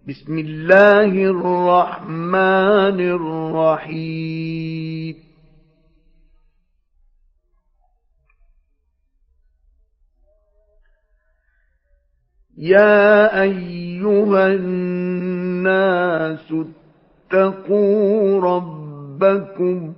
بسم الله الرحمن الرحيم. يا أيها الناس اتقوا ربكم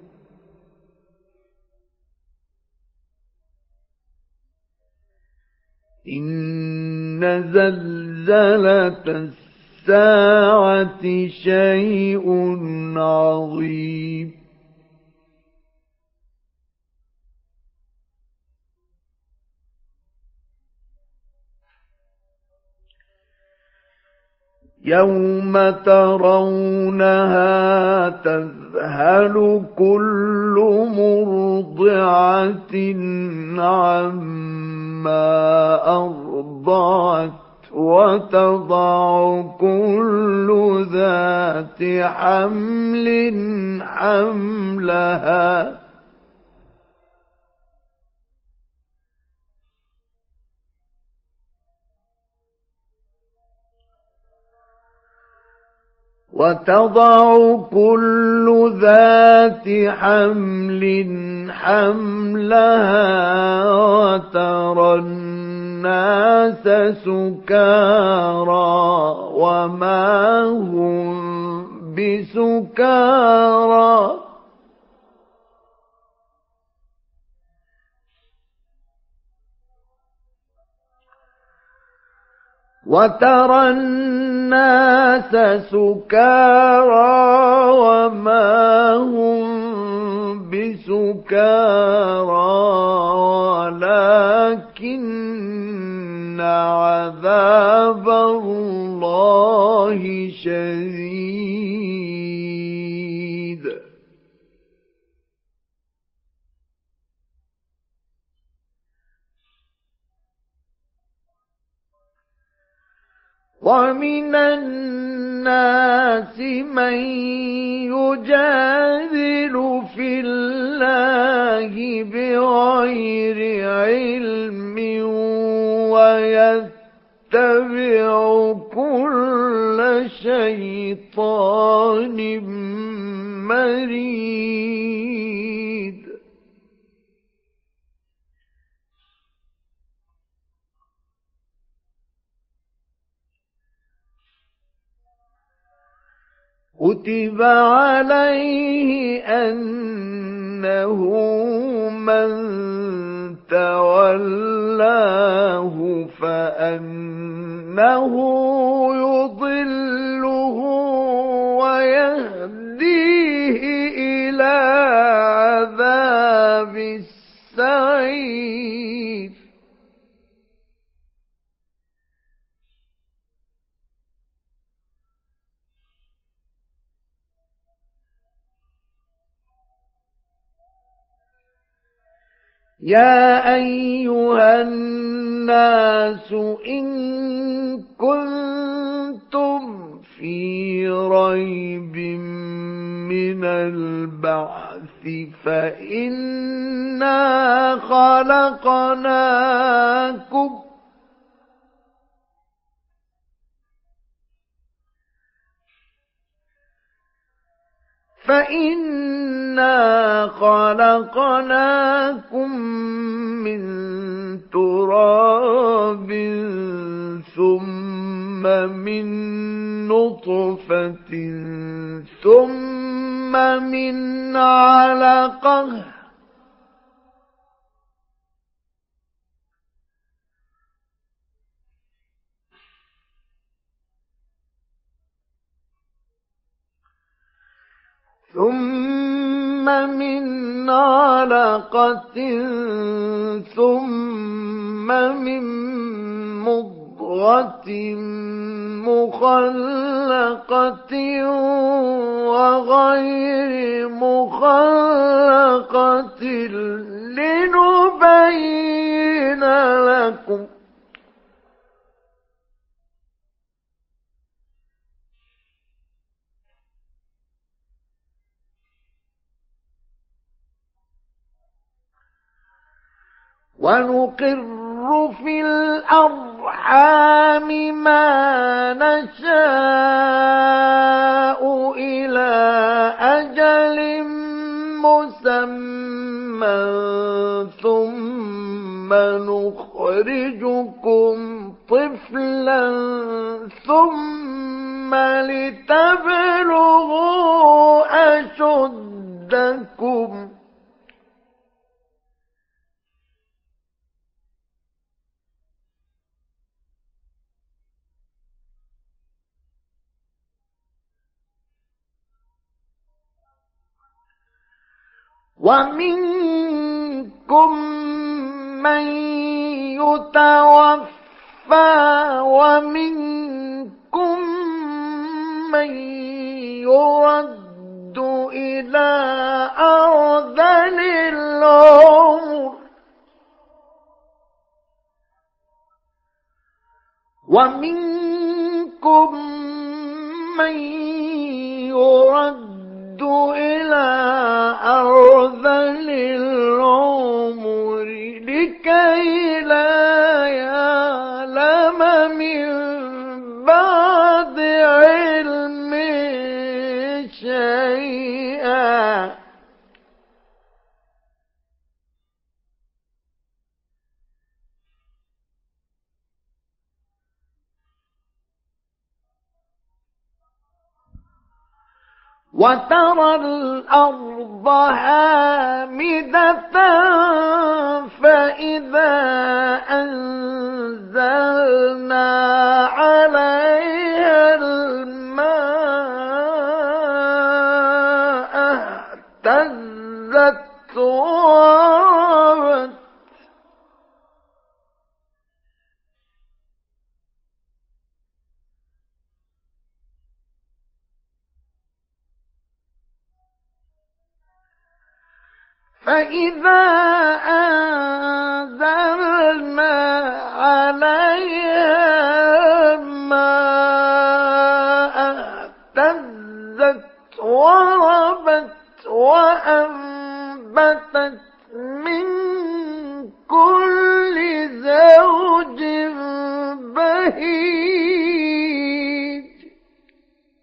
إن زلزلة الساعة شيء عظيم. يوم ترونها تذهل كل مرضعة عما أرضعت وتضع كل ذات حمل حملها وترى الناس سكارى وما هم بسكارى ولكن عذاب الله شديد. ومن الناس من يجادل في الله بغير علم ويتبع كل شيطان مريد. كتب عليه أنه من تولاه فأنه يضله ويهديه إلى عذاب السعير. يا أيها الناس إن كنتم في ريب من البعث فإنا خلقناكم من تراب ثم من نطفة ثم من علقة ثم من مضغة مخلقة وغير مخلقة لنبين لكم ونقر في الأرحام الأرحام ما نشاء إلى أجل مسمى ثم نخرجكم طفلا ثم لتبلغوا أشدكم ومنكم من يتوفى ومنكم من يرد إلى أرذل العمر ومنكم من يرد إلى أرذل العمر لكي لا يعلم من بعد علم شيئا وترى الأرض هامدة فإذا أنزلنا عليها الماء اهتزت وربت فإذا أنزلنا عليها الماء اهتزت وربت وأنبتت من